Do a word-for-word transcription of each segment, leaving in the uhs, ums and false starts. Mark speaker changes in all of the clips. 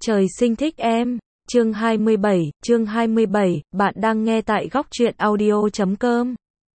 Speaker 1: Trời sinh thích em. Chương hai mươi bảy, chương hai mươi bảy, bạn đang nghe tại góc truyện audio chấm com.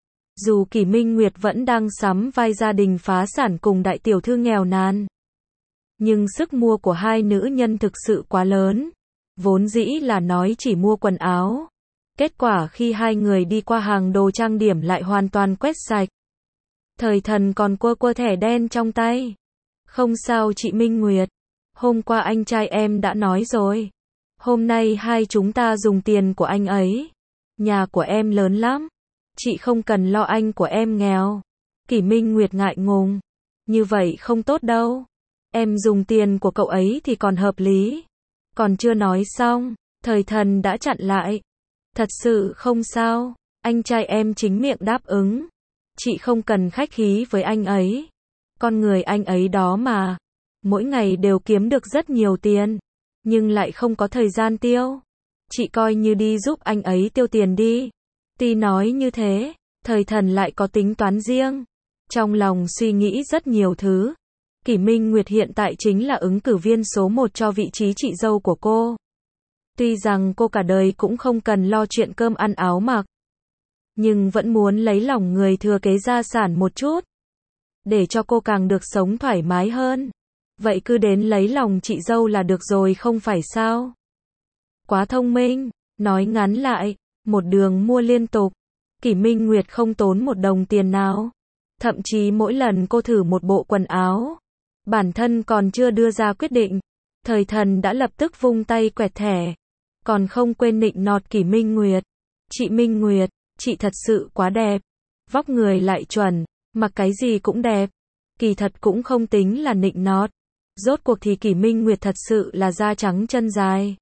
Speaker 1: Dù Kỷ Minh Nguyệt vẫn đang sắm vai gia đình phá sản cùng đại tiểu thư nghèo nàn, nhưng sức mua của hai nữ nhân thực sự quá lớn. Vốn dĩ là nói chỉ mua quần áo. Kết quả khi hai người đi qua hàng đồ trang điểm lại hoàn toàn quét sạch. Thời Thần còn quơ quơ thẻ đen trong tay. Không sao chị Minh Nguyệt. Hôm qua anh trai em đã nói rồi. Hôm nay hai chúng ta dùng tiền của anh ấy. Nhà của em lớn lắm. Chị không cần lo anh của em nghèo. Kỷ Minh Nguyệt ngại ngùng. Như vậy không tốt đâu. Em dùng tiền của cậu ấy thì còn hợp lý. Còn chưa nói xong, Thời Thần đã chặn lại. Thật sự không sao. Anh trai em chính miệng đáp ứng. Chị không cần khách khí với anh ấy. Con người anh ấy đó mà. Mỗi ngày đều kiếm được rất nhiều tiền. Nhưng lại không có thời gian tiêu. Chị coi như đi giúp anh ấy tiêu tiền đi. Tuy nói như thế, Thời Thần lại có tính toán riêng. Trong lòng suy nghĩ rất nhiều thứ. Kỷ Minh Nguyệt hiện tại chính là ứng cử viên số một cho vị trí chị dâu của cô. Tuy rằng cô cả đời cũng không cần lo chuyện cơm ăn áo mặc, nhưng vẫn muốn lấy lòng người thừa kế gia sản một chút. Để cho cô càng được sống thoải mái hơn. Vậy cứ đến lấy lòng chị dâu là được rồi không phải sao? Quá thông minh. Nói ngắn lại, một đường mua liên tục. Kỷ Minh Nguyệt không tốn một đồng tiền nào. Thậm chí mỗi lần cô thử một bộ quần áo, bản thân còn chưa đưa ra quyết định, Thời Thần đã lập tức vung tay quẹt thẻ. Còn không quên nịnh nọt Kỷ Minh Nguyệt. Chị Minh Nguyệt, chị thật sự quá đẹp. Vóc người lại chuẩn, mặc cái gì cũng đẹp. Kỳ thật cũng không tính là nịnh nọt. Rốt cuộc thì Kỷ Minh Nguyệt thật sự là da trắng chân dài.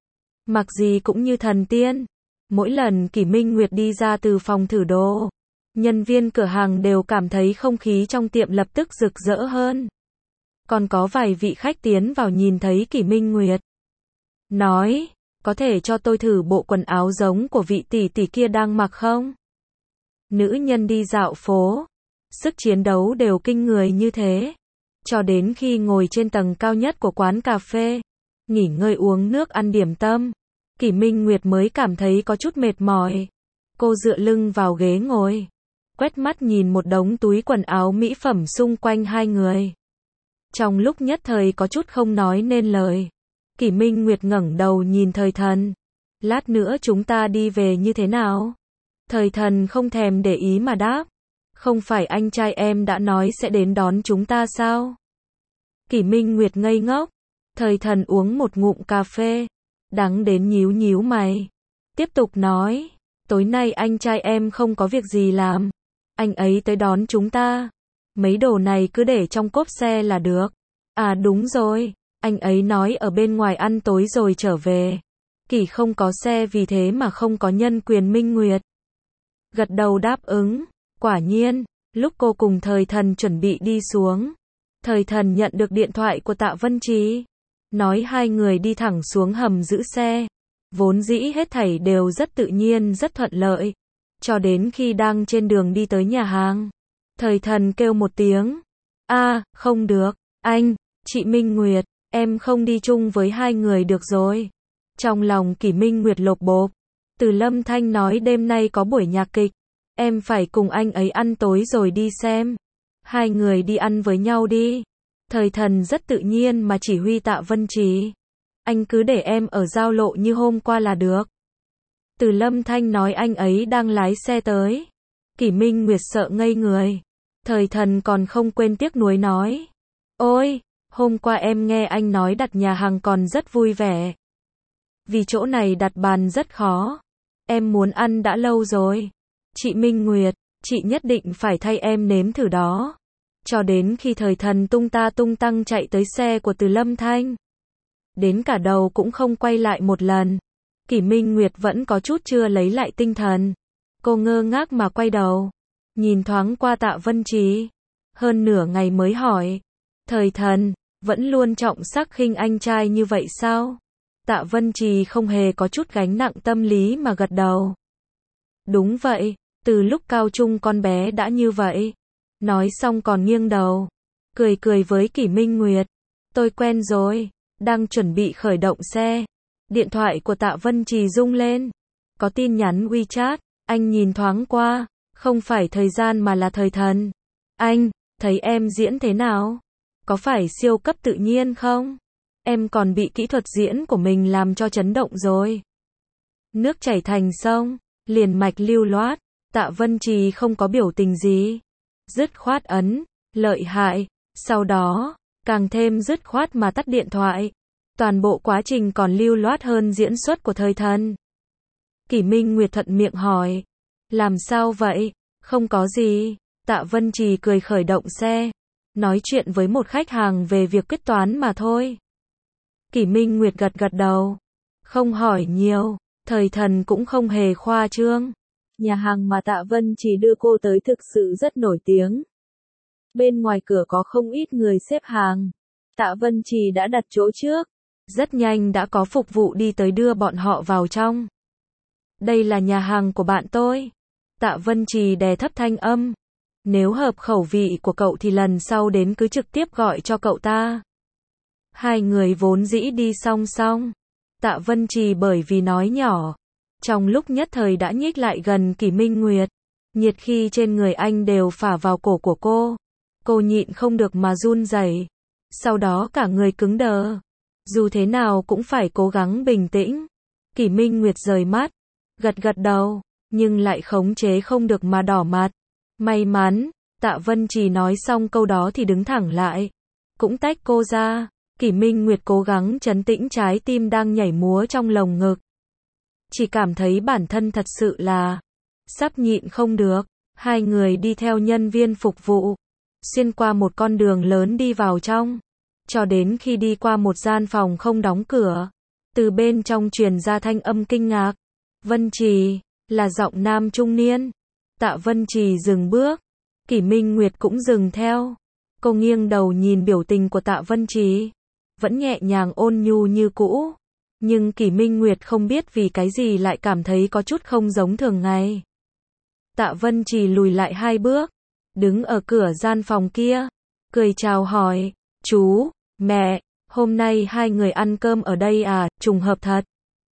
Speaker 1: Mặc gì cũng như thần tiên. Mỗi lần Kỷ Minh Nguyệt đi ra từ phòng thử đồ, nhân viên cửa hàng đều cảm thấy không khí trong tiệm lập tức rực rỡ hơn. Còn có vài vị khách tiến vào nhìn thấy Kỷ Minh Nguyệt, nói, có thể cho tôi thử bộ quần áo giống của vị tỷ tỷ kia đang mặc không? Nữ nhân đi dạo phố, sức chiến đấu đều kinh người như thế. Cho đến khi ngồi trên tầng cao nhất của quán cà phê, nghỉ ngơi uống nước ăn điểm tâm, Kỷ Minh Nguyệt mới cảm thấy có chút mệt mỏi. Cô dựa lưng vào ghế ngồi, quét mắt nhìn một đống túi quần áo mỹ phẩm xung quanh hai người. Trong lúc nhất thời có chút không nói nên lời. Kỷ Minh Nguyệt ngẩng đầu nhìn Thời Thần. Lát nữa chúng ta đi về như thế nào? Thời Thần không thèm để ý mà đáp. Không phải anh trai em đã nói sẽ đến đón chúng ta sao? Kỷ Minh Nguyệt ngây ngốc. Thời Thần uống một ngụm cà phê, đắng đến nhíu nhíu mày. Tiếp tục nói, tối nay anh trai em không có việc gì làm. Anh ấy tới đón chúng ta. Mấy đồ này cứ để trong cốp xe là được. À đúng rồi, anh ấy nói ở bên ngoài ăn tối rồi trở về. Kỷ không có xe vì thế mà không có nhân quyền. Minh Nguyệt gật đầu đáp ứng. Quả nhiên, lúc cô cùng Thời Thần chuẩn bị đi xuống, Thời Thần nhận được điện thoại của Tạ Vân Trí. Nói hai người đi thẳng xuống hầm giữ xe. Vốn dĩ hết thảy đều rất tự nhiên rất thuận lợi. Cho đến khi đang trên đường đi tới nhà hàng, Thời Thần kêu một tiếng. A, à, không được, anh, chị Minh Nguyệt, em không đi chung với hai người được rồi. Trong lòng Kỷ Minh Nguyệt lột bột. Từ Lâm Thanh nói đêm nay có buổi nhạc kịch. Em phải cùng anh ấy ăn tối rồi đi xem. Hai người đi ăn với nhau đi. Thời Thần rất tự nhiên mà chỉ huy Tạ Vân Trí. Anh cứ để em ở giao lộ như hôm qua là được. Từ Lâm Thanh nói anh ấy đang lái xe tới. Kỷ Minh Nguyệt sợ ngây người. Thời Thần còn không quên tiếc nuối nói. Ôi, hôm qua em nghe anh nói đặt nhà hàng còn rất vui vẻ. Vì chỗ này đặt bàn rất khó. Em muốn ăn đã lâu rồi. Chị Minh Nguyệt, chị nhất định phải thay em nếm thử đó. Cho đến khi Thời Thần tung ta tung tăng chạy tới xe của Từ Lâm Thanh. Đến cả đầu cũng không quay lại một lần. Kỷ Minh Nguyệt vẫn có chút chưa lấy lại tinh thần. Cô ngơ ngác mà quay đầu. Nhìn thoáng qua Tạ Vân Trí. Hơn nửa ngày mới hỏi. Thời Thần, vẫn luôn trọng sắc khinh anh trai như vậy sao? Tạ Vân Trí không hề có chút gánh nặng tâm lý mà gật đầu. Đúng vậy, từ lúc cao trung con bé đã như vậy. Nói xong còn nghiêng đầu. Cười cười với Kỷ Minh Nguyệt. Tôi quen rồi. Đang chuẩn bị khởi động xe. Điện thoại của Tạ Vân Trì rung lên. Có tin nhắn WeChat. Anh nhìn thoáng qua. Không phải thời gian mà là thời thần. Anh, thấy em diễn thế nào? Có phải siêu cấp tự nhiên không? Em còn bị kỹ thuật diễn của mình làm cho chấn động rồi. Nước chảy thành sông, liền mạch lưu loát. Tạ Vân Trì không có biểu tình gì. Dứt khoát ấn, lợi hại. Sau đó, càng thêm dứt khoát mà tắt điện thoại. Toàn bộ quá trình còn lưu loát hơn diễn xuất của thời thần. Kỷ Minh Nguyệt thuận miệng hỏi. Làm sao vậy? Không có gì. Tạ Vân Trì cười khởi động xe. Nói chuyện với một khách hàng về việc quyết toán mà thôi. Kỷ Minh Nguyệt gật gật đầu. Không hỏi nhiều. Thời thần cũng không hề khoa trương. Nhà hàng mà Tạ Vân Trì đưa cô tới thực sự rất nổi tiếng. Bên ngoài cửa có không ít người xếp hàng. Tạ Vân Trì đã đặt chỗ trước. Rất nhanh đã có phục vụ đi tới đưa bọn họ vào trong. Đây là nhà hàng của bạn tôi. Tạ Vân Trì đè thấp thanh âm. Nếu hợp khẩu vị của cậu thì lần sau đến cứ trực tiếp gọi cho cậu ta. Hai người vốn dĩ đi song song. Tạ Vân Trì bởi vì nói nhỏ. Trong lúc nhất thời đã nhích lại gần Kỷ Minh Nguyệt. Nhiệt khi trên người anh đều phả vào cổ của cô. Cô nhịn không được mà run rẩy. Sau đó cả người cứng đờ. Dù thế nào cũng phải cố gắng bình tĩnh. Kỷ Minh Nguyệt rời mắt. Gật gật đầu. Nhưng lại khống chế không được mà đỏ mặt. May mắn. Tạ Vân Trì nói xong câu đó thì đứng thẳng lại. Cũng tách cô ra. Kỷ Minh Nguyệt cố gắng trấn tĩnh trái tim đang nhảy múa trong lồng ngực. Chỉ cảm thấy bản thân thật sự là sắp nhịn không được. Hai người đi theo nhân viên phục vụ. Xuyên qua một con đường lớn đi vào trong. Cho đến khi đi qua một gian phòng không đóng cửa. Từ bên trong truyền ra thanh âm kinh ngạc. Vân Trì, là giọng nam trung niên. Tạ Vân Trì dừng bước. Kỷ Minh Nguyệt cũng dừng theo. Cô nghiêng đầu nhìn biểu tình của Tạ Vân Trì. Vẫn nhẹ nhàng ôn nhu như cũ. Nhưng Kỷ Minh Nguyệt không biết vì cái gì lại cảm thấy có chút không giống thường ngày. Tạ Vân Trì lùi lại hai bước. Đứng ở cửa gian phòng kia. Cười chào hỏi. Chú, mẹ, hôm nay hai người ăn cơm ở đây à, trùng hợp thật.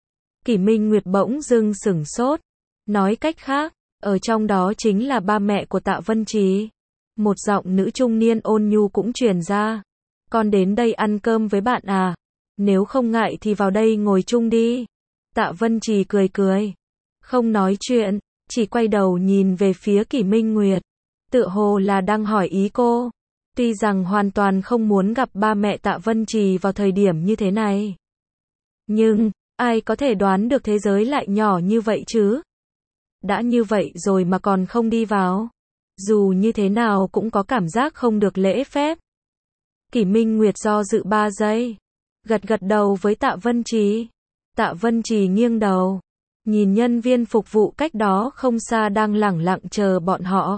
Speaker 1: Kỷ Minh Nguyệt bỗng dưng sửng sốt. Nói cách khác, ở trong đó chính là ba mẹ của Tạ Vân Trì. Một giọng nữ trung niên ôn nhu cũng truyền ra. Con đến đây ăn cơm với bạn à? Nếu không ngại thì vào đây ngồi chung đi. Tạ Vân Trì cười cười. Không nói chuyện, chỉ quay đầu nhìn về phía Kỷ Minh Nguyệt. Tựa hồ là đang hỏi ý cô. Tuy rằng hoàn toàn không muốn gặp ba mẹ Tạ Vân Trì vào thời điểm như thế này. Nhưng, ai có thể đoán được thế giới lại nhỏ như vậy chứ? Đã như vậy rồi mà còn không đi vào. Dù như thế nào cũng có cảm giác không được lễ phép. Kỷ Minh Nguyệt do dự ba giây. Gật gật đầu với Tạ Vân Trì. Tạ Vân Trì nghiêng đầu. Nhìn nhân viên phục vụ cách đó không xa đang lẳng lặng chờ bọn họ.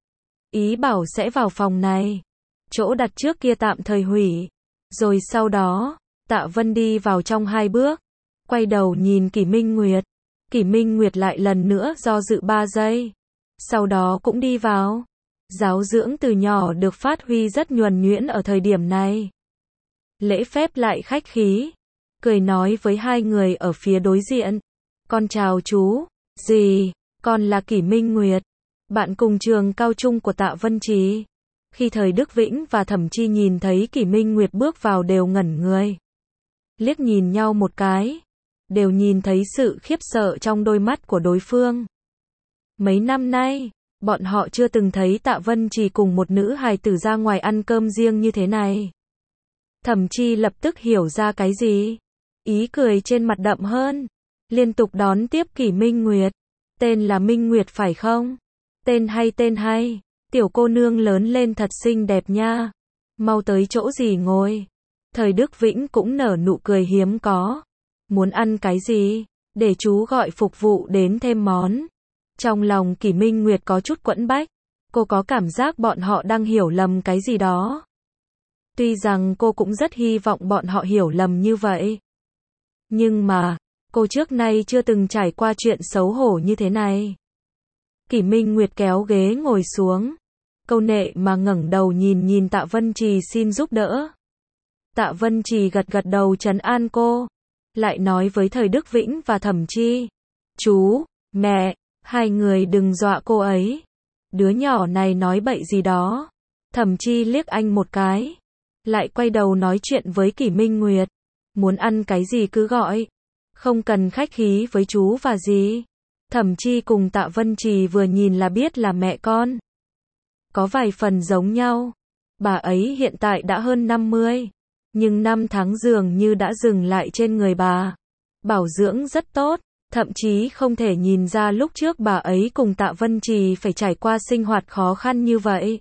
Speaker 1: Ý bảo sẽ vào phòng này. Chỗ đặt trước kia tạm thời hủy. Rồi sau đó, Tạ Vân đi vào trong hai bước. Quay đầu nhìn Kỷ Minh Nguyệt. Kỷ Minh Nguyệt lại lần nữa do dự ba giây. Sau đó cũng đi vào. Giáo dưỡng từ nhỏ được phát huy rất nhuần nhuyễn ở thời điểm này. Lễ phép lại khách khí. Cười nói với hai người ở phía đối diện. Con chào chú. Gì? Con là Kỷ Minh Nguyệt. Bạn cùng trường cao trung của Tạ Vân Trì. Khi thời Đức Vĩnh và Thẩm Chi nhìn thấy Kỷ Minh Nguyệt bước vào đều ngẩn người. Liếc nhìn nhau một cái. Đều nhìn thấy sự khiếp sợ trong đôi mắt của đối phương. Mấy năm nay, bọn họ chưa từng thấy Tạ Vân Trì cùng một nữ hài tử ra ngoài ăn cơm riêng như thế này. Thẩm Chi lập tức hiểu ra cái gì. Ý cười trên mặt đậm hơn. Liên tục đón tiếp Kỷ Minh Nguyệt. Tên là Minh Nguyệt phải không? Tên hay tên hay. Tiểu cô nương lớn lên thật xinh đẹp nha. Mau tới chỗ gì ngồi. Thời Đức Vĩnh cũng nở nụ cười hiếm có. Muốn ăn cái gì? Để chú gọi phục vụ đến thêm món. Trong lòng Kỷ Minh Nguyệt có chút quẫn bách. Cô có cảm giác bọn họ đang hiểu lầm cái gì đó. Tuy rằng cô cũng rất hy vọng bọn họ hiểu lầm như vậy. Nhưng mà, cô trước nay chưa từng trải qua chuyện xấu hổ như thế này. Kỷ Minh Nguyệt kéo ghế ngồi xuống. Câu nệ mà ngẩng đầu nhìn nhìn Tạ Vân Trì xin giúp đỡ. Tạ Vân Trì gật gật đầu trấn an cô. Lại nói với Thời Đức Vĩnh và Thẩm Chi. Chú, mẹ, hai người đừng dọa cô ấy. Đứa nhỏ này nói bậy gì đó. Thẩm Chi liếc anh một cái. Lại quay đầu nói chuyện với Kỷ Minh Nguyệt. Muốn ăn cái gì cứ gọi. Không cần khách khí với chú và dì. Thẩm Chi cùng Tạ Vân Trì vừa nhìn là biết là mẹ con. Có vài phần giống nhau. Bà ấy hiện tại đã hơn năm mươi. Nhưng năm tháng dường như đã dừng lại trên người bà. Bảo dưỡng rất tốt. Thậm chí không thể nhìn ra lúc trước bà ấy cùng Tạ Vân Trì phải trải qua sinh hoạt khó khăn như vậy.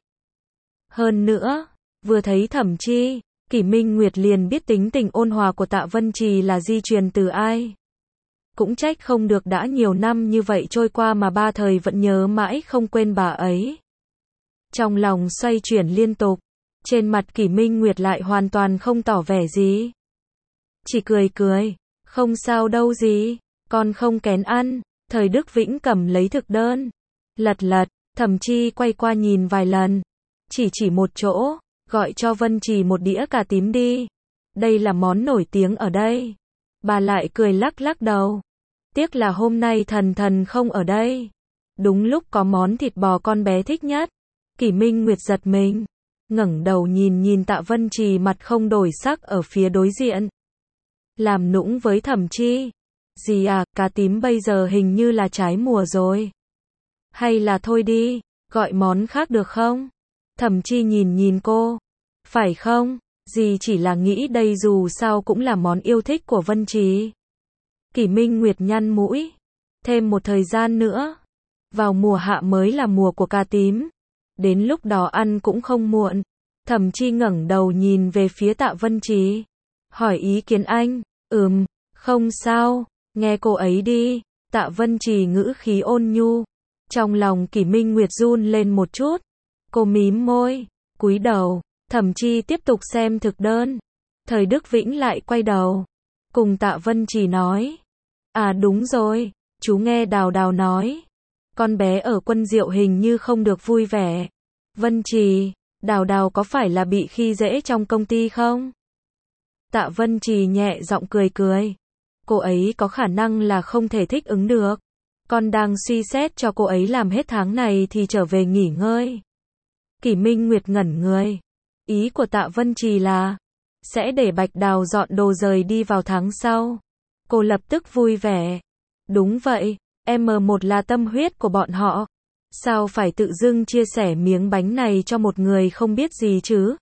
Speaker 1: Hơn nữa, vừa thấy Thẩm Chi, Kỷ Minh Nguyệt liền biết tính tình ôn hòa của Tạ Vân Trì là di truyền từ ai. Cũng trách không được đã nhiều năm như vậy trôi qua mà ba Thời vẫn nhớ mãi không quên bà ấy. Trong lòng xoay chuyển liên tục, trên mặt Kỷ Minh Nguyệt lại hoàn toàn không tỏ vẻ gì. Chỉ cười cười, không sao đâu gì, con không kén ăn. Thời Đức Vĩnh cầm lấy thực đơn, lật lật, Thẩm Chi quay qua nhìn vài lần, chỉ chỉ một chỗ, gọi cho Vân Trì một đĩa cà tím đi. Đây là món nổi tiếng ở đây. Bà lại cười lắc lắc đầu. Tiếc là hôm nay Thần Thần không ở đây. Đúng lúc có món thịt bò con bé thích nhất. Kỷ Minh Nguyệt giật mình, ngẩng đầu nhìn nhìn Tạ Vân Trì mặt không đổi sắc ở phía đối diện. Làm nũng với Thẩm Chi. Dì à, cà tím bây giờ hình như là trái mùa rồi. Hay là thôi đi, gọi món khác được không? Thẩm Chi nhìn nhìn cô. Phải không? Dì chỉ là nghĩ đây dù sao cũng là món yêu thích của Vân Trì. Kỷ Minh Nguyệt nhăn mũi. Thêm một thời gian nữa. Vào mùa hạ mới là mùa của cà tím. Đến lúc đó ăn cũng không muộn. Thẩm Chi ngẩng đầu nhìn về phía Tạ Vân Trì. Hỏi ý kiến anh. Ừm, không sao. Nghe cô ấy đi. Tạ Vân Trì ngữ khí ôn nhu. Trong lòng Kỷ Minh Nguyệt run lên một chút. Cô mím môi, cúi đầu. Thẩm Chi tiếp tục xem thực đơn. Thời Đức Vĩnh lại quay đầu, cùng Tạ Vân Trì nói. À đúng rồi, chú nghe Đào Đào nói. Con bé ở Quân Diệu hình như không được vui vẻ. Vân Trì, Đào Đào có phải là bị khi dễ trong công ty không? Tạ Vân Trì nhẹ giọng cười cười. Cô ấy có khả năng là không thể thích ứng được. Con đang suy xét cho cô ấy làm hết tháng này thì trở về nghỉ ngơi. Kỷ Minh Nguyệt ngẩn người. Ý của Tạ Vân Trì là sẽ để Bạch Đào dọn đồ rời đi vào tháng sau. Cô lập tức vui vẻ. Đúng vậy, em một là tâm huyết của bọn họ. Sao phải tự dưng chia sẻ miếng bánh này cho một người không biết gì chứ?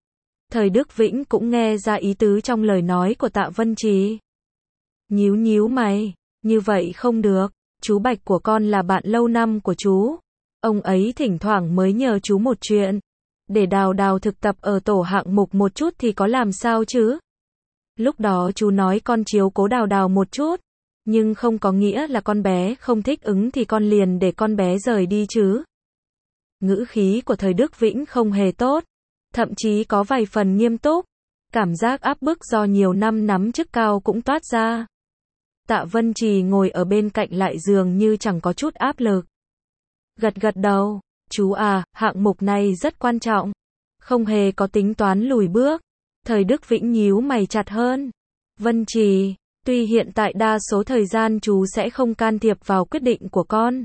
Speaker 1: Thời Đức Vĩnh cũng nghe ra ý tứ trong lời nói của Tạ Vân Trì. Nhíu nhíu mày, như vậy không được, chú Bạch của con là bạn lâu năm của chú. Ông ấy thỉnh thoảng mới nhờ chú một chuyện. Để Đào Đào thực tập ở tổ hạng mục một chút thì có làm sao chứ? Lúc đó chú nói con chiếu cố Đào Đào một chút. Nhưng không có nghĩa là con bé không thích ứng thì con liền để con bé rời đi chứ. Ngữ khí của Thời Đức Vĩnh không hề tốt. Thậm chí có vài phần nghiêm túc. Cảm giác áp bức do nhiều năm nắm chức cao cũng toát ra. Tạ Vân Trì ngồi ở bên cạnh lại dường như chẳng có chút áp lực. Gật gật đầu. Chú à, hạng mục này rất quan trọng. Không hề có tính toán lùi bước. Thời Đức Vĩnh nhíu mày chặt hơn. Vân Trì, tuy hiện tại đa số thời gian chú sẽ không can thiệp vào quyết định của con.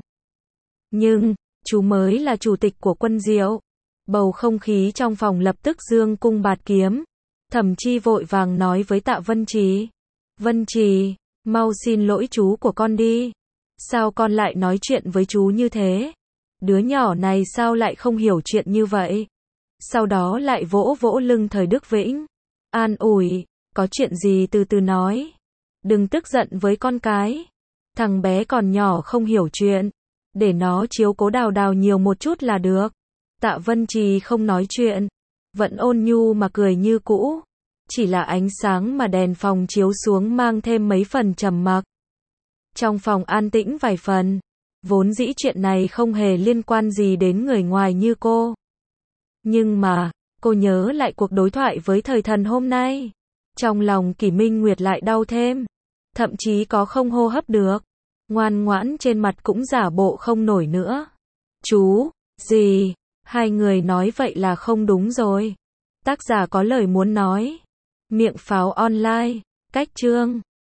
Speaker 1: Nhưng, chú mới là chủ tịch của Quân Diệu. Bầu không khí trong phòng lập tức dương cung bạt kiếm. Thẩm Chi vội vàng nói với Tạ Vân Trì. Vân Trì, mau xin lỗi chú của con đi. Sao con lại nói chuyện với chú như thế? Đứa nhỏ này sao lại không hiểu chuyện như vậy? Sau đó lại vỗ vỗ lưng Thời Đức Vĩnh. An ủi, có chuyện gì từ từ nói. Đừng tức giận với con cái. Thằng bé còn nhỏ không hiểu chuyện. Để nó chiếu cố Đào Đào nhiều một chút là được. Tạ Vân Trì không nói chuyện. Vẫn ôn nhu mà cười như cũ. Chỉ là ánh sáng mà đèn phòng chiếu xuống mang thêm mấy phần trầm mặc. Trong phòng an tĩnh vài phần. Vốn dĩ chuyện này không hề liên quan gì đến người ngoài như cô. Nhưng mà, cô nhớ lại cuộc đối thoại với Thời Thần hôm nay. Trong lòng Kỷ Minh Nguyệt lại đau thêm. Thậm chí có không hô hấp được. Ngoan ngoãn trên mặt cũng giả bộ không nổi nữa. Chú, gì? Hai người nói vậy là không đúng rồi. Tác giả có lời muốn nói. Miệng pháo online. Cách chương